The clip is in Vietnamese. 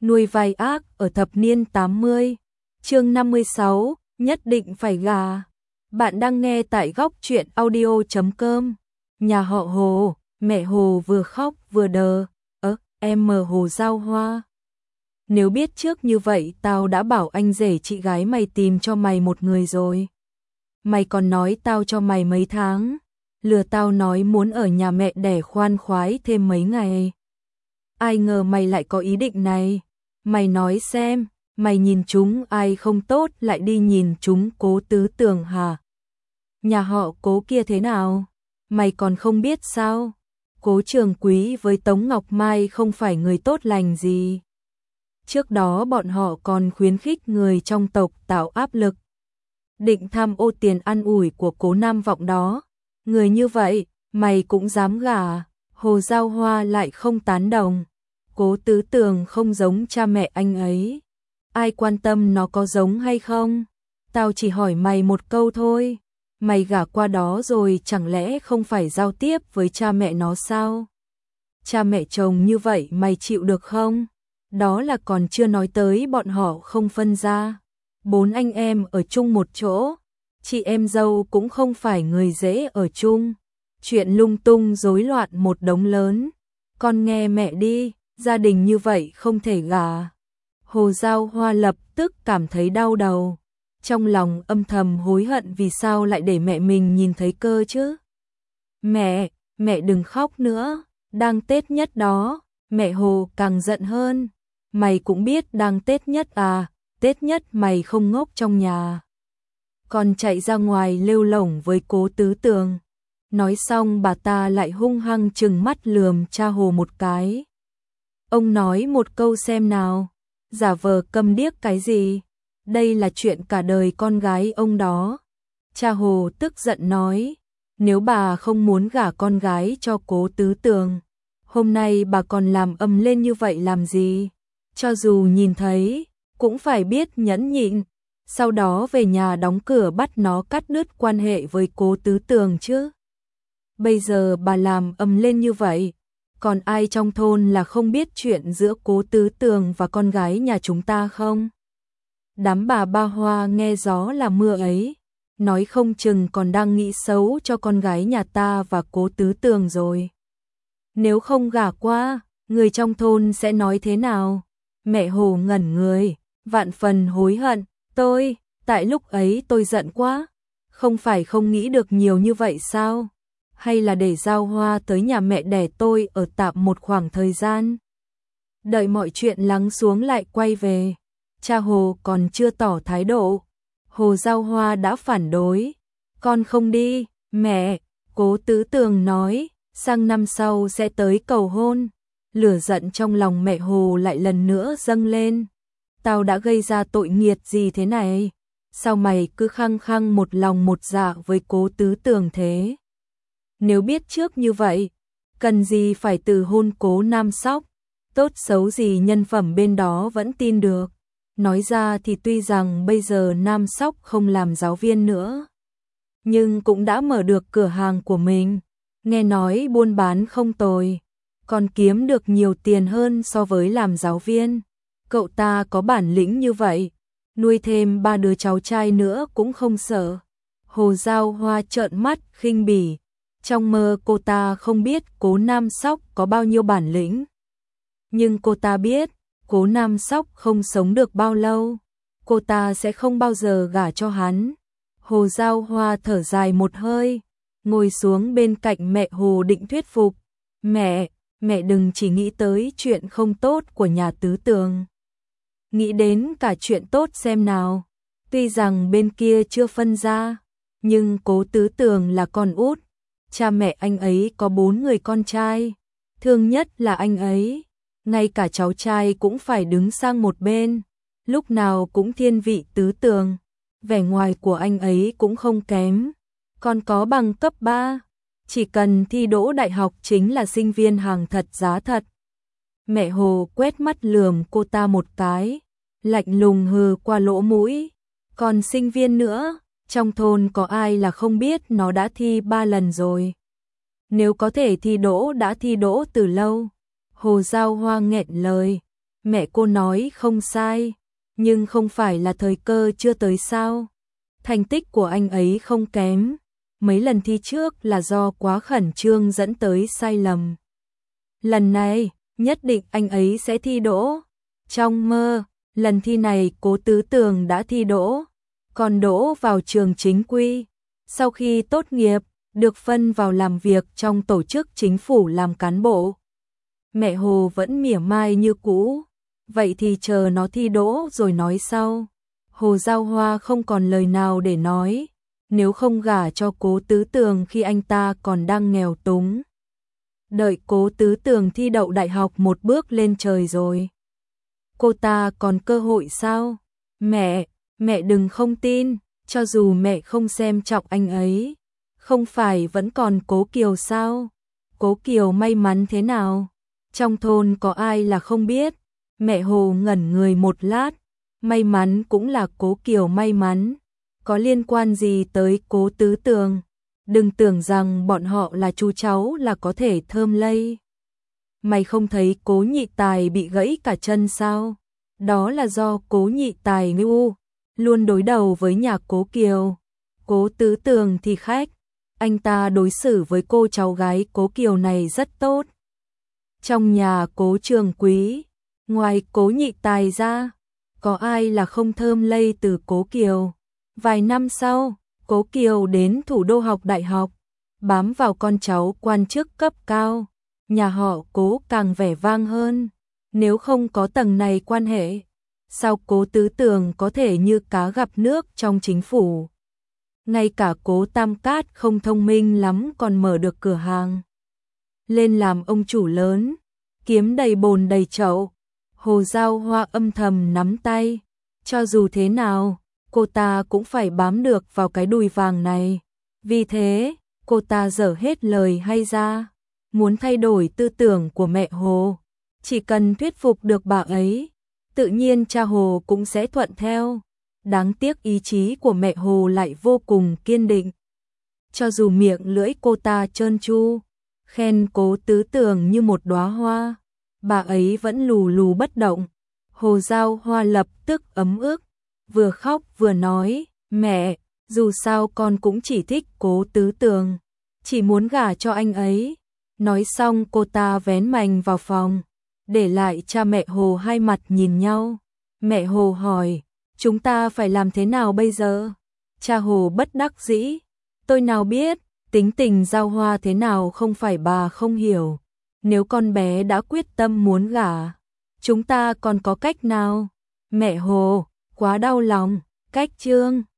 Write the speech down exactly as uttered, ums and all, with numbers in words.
Nuôi vai ác ở thập niên tám mươi. Chương năm mươi sáu, nhất định phải gà. Bạn đang nghe tại góc truyện audio chấm com. Nhà họ Hồ, mẹ Hồ vừa khóc vừa đờ. Ơ, em mờ Hồ Giao Hoa. Nếu biết trước như vậy tao đã bảo anh rể chị gái mày tìm cho mày một người rồi. Mày còn nói tao cho mày mấy tháng. Lừa tao nói muốn ở nhà mẹ đẻ khoan khoái thêm mấy ngày. Ai ngờ mày lại có ý định này. Mày nói xem, mày nhìn chúng ai không tốt lại đi nhìn chúng Cố Tứ Tường hả? Nhà họ Cố kia thế nào? Mày còn không biết sao? Cố Trường Quý với Tống Ngọc Mai không phải người tốt lành gì. Trước đó bọn họ còn khuyến khích người trong tộc tạo áp lực. Định tham ô tiền ăn ủi của Cố Nam Vọng đó. Người như vậy, mày cũng dám gả? Hồ Giao Hoa lại không tán đồng. Cố Tứ Tường không giống cha mẹ anh ấy. Ai quan tâm nó có giống hay không? Tao chỉ hỏi mày một câu thôi. Mày gả qua đó rồi chẳng lẽ không phải giao tiếp với cha mẹ nó sao? Cha mẹ chồng như vậy mày chịu được không? Đó là còn chưa nói tới bọn họ không phân ra. Bốn anh em ở chung một chỗ. Chị em dâu cũng không phải người dễ ở chung. Chuyện lung tung rối loạn một đống lớn. Con nghe mẹ đi. Gia đình như vậy không thể gả. Hồ Giao Hoa lập tức cảm thấy đau đầu. Trong lòng âm thầm hối hận vì sao lại để mẹ mình nhìn thấy cơ chứ. Mẹ, mẹ đừng khóc nữa. Đang Tết nhất đó. Mẹ Hồ càng giận hơn. Mày cũng biết đang Tết nhất à. Tết nhất mày không ngốc trong nhà. Còn chạy ra ngoài lêu lổng với Cố Tứ Tường. Nói xong bà ta lại hung hăng trừng mắt lườm cha Hồ một cái. Ông nói một câu xem nào. Giả vờ câm điếc cái gì? Đây là chuyện cả đời con gái ông đó. Cha Hồ tức giận nói. Nếu bà không muốn gả con gái cho Cố Tứ Tường, hôm nay bà còn làm ầm lên như vậy làm gì? Cho dù nhìn thấy, cũng phải biết nhẫn nhịn. Sau đó về nhà đóng cửa bắt nó cắt đứt quan hệ với Cố Tứ Tường chứ. Bây giờ bà làm ầm lên như vậy. Còn ai trong thôn là không biết chuyện giữa Cố Tứ Tường và con gái nhà chúng ta không? Đám bà ba Hoa nghe gió là mưa ấy, nói không chừng còn đang nghĩ xấu cho con gái nhà ta và Cố Tứ Tường rồi. Nếu không gả qua, người trong thôn sẽ nói thế nào? Mẹ Hồ ngẩn người, vạn phần hối hận. Tôi, tại lúc ấy tôi giận quá, không phải không nghĩ được nhiều như vậy sao? Hay là để Giao Hoa tới nhà mẹ đẻ tôi ở tạm một khoảng thời gian. Đợi mọi chuyện lắng xuống lại quay về. Cha Hồ còn chưa tỏ thái độ. Hồ Giao Hoa đã phản đối. Con không đi, mẹ. Cố Tứ Tường nói, sang năm sau sẽ tới cầu hôn. Lửa giận trong lòng mẹ Hồ lại lần nữa dâng lên. Tao đã gây ra tội nghiệt gì thế này? Sao mày cứ khăng khăng một lòng một dạ với Cố Tứ Tường thế? Nếu biết trước như vậy, cần gì phải từ hôn Cố Nam Sóc, tốt xấu gì nhân phẩm bên đó vẫn tin được. Nói ra thì tuy rằng bây giờ Nam Sóc không làm giáo viên nữa, nhưng cũng đã mở được cửa hàng của mình, nghe nói buôn bán không tồi, còn kiếm được nhiều tiền hơn so với làm giáo viên. Cậu ta có bản lĩnh như vậy, nuôi thêm ba đứa cháu trai nữa cũng không sợ. Hồ Giao Hoa trợn mắt khinh bỉ. Trong mơ cô ta không biết Cố Nam Sóc có bao nhiêu bản lĩnh. Nhưng cô ta biết, Cố Nam Sóc không sống được bao lâu. Cô ta sẽ không bao giờ gả cho hắn. Hồ Giao Hoa thở dài một hơi, ngồi xuống bên cạnh mẹ Hồ định thuyết phục. Mẹ, mẹ đừng chỉ nghĩ tới chuyện không tốt của nhà Tứ Tường. Nghĩ đến cả chuyện tốt xem nào. Tuy rằng bên kia chưa phân ra, nhưng Cố Tứ Tường là con út. Cha mẹ anh ấy có bốn người con trai, thương nhất là anh ấy, ngay cả cháu trai cũng phải đứng sang một bên, lúc nào cũng thiên vị Tứ Tường, vẻ ngoài của anh ấy cũng không kém, còn có bằng cấp ba, chỉ cần thi đỗ đại học chính là sinh viên hàng thật giá thật. Mẹ Hồ quét mắt lườm cô ta một cái, lạnh lùng hừ qua lỗ mũi, còn sinh viên nữa. Trong thôn có ai là không biết nó đã thi ba lần rồi. Nếu có thể thi đỗ đã thi đỗ từ lâu. Hồ Giao Hoa nghẹn lời. Mẹ cô nói không sai, nhưng không phải là thời cơ chưa tới sao? Thành tích của anh ấy không kém, mấy lần thi trước là do quá khẩn trương dẫn tới sai lầm. Lần này, nhất định anh ấy sẽ thi đỗ. Trong mơ, lần thi này Cố Tứ Tường đã thi đỗ, còn đỗ vào trường chính quy. Sau khi tốt nghiệp, được phân vào làm việc trong tổ chức chính phủ làm cán bộ. Mẹ Hồ vẫn mỉa mai như cũ, vậy thì chờ nó thi đỗ rồi nói sau. Hồ Giao Hoa không còn lời nào để nói, nếu không gả cho Cố Tứ Tường khi anh ta còn đang nghèo túng. Đợi Cố Tứ Tường thi đậu đại học một bước lên trời rồi, cô ta còn cơ hội sao? Mẹ, mẹ đừng không tin, cho dù mẹ không xem trọng anh ấy, không phải vẫn còn Cố Kiều sao? Cố Kiều may mắn thế nào? Trong thôn có ai là không biết? Mẹ Hồ ngẩn người một lát, may mắn cũng là Cố Kiều may mắn, có liên quan gì tới Cố Tứ Tường? Đừng tưởng rằng bọn họ là chú cháu là có thể thơm lây. Mày không thấy Cố Nhị Tài bị gãy cả chân sao? Đó là do Cố Nhị Tài ngu, luôn đối đầu với nhà Cố Kiều. Cố Tứ Tường thì khác, anh ta đối xử với cô cháu gái Cố Kiều này rất tốt. Trong nhà Cố Trường Quý, ngoài Cố Nhị Tài ra, có ai là không thơm lây từ Cố Kiều? Vài năm sau, Cố Kiều đến thủ đô học đại học, bám vào con cháu quan chức cấp cao, nhà họ Cố càng vẻ vang hơn. Nếu không có tầng này quan hệ, sao Cố Tứ Tường có thể như cá gặp nước trong chính phủ? Ngay cả Cố Tam Cát không thông minh lắm còn mở được cửa hàng. Lên làm ông chủ lớn, kiếm đầy bồn đầy chậu. Hồ Giao Hoa âm thầm nắm tay, cho dù thế nào, cô ta cũng phải bám được vào cái đùi vàng này. Vì thế, cô ta dở hết lời hay ra, muốn thay đổi tư tưởng của mẹ Hồ. Chỉ cần thuyết phục được bà ấy, tự nhiên cha Hồ cũng sẽ thuận theo. Đáng tiếc ý chí của mẹ Hồ lại vô cùng kiên định. Cho dù miệng lưỡi cô ta trơn tru, khen Cố Tứ Tường như một đóa hoa, bà ấy vẫn lù lù bất động. Hồ Giao Hoa lập tức ấm ức, vừa khóc vừa nói, mẹ, dù sao con cũng chỉ thích Cố Tứ Tường, chỉ muốn gả cho anh ấy. Nói xong cô ta vén mành vào phòng, để lại cha mẹ Hồ hai mặt nhìn nhau. Mẹ Hồ hỏi, chúng ta phải làm thế nào bây giờ? Cha Hồ bất đắc dĩ, tôi nào biết, tính tình Giao Hoa thế nào không phải bà không hiểu. Nếu con bé đã quyết tâm muốn gả, chúng ta còn có cách nào? Mẹ Hồ, quá đau lòng, cách chương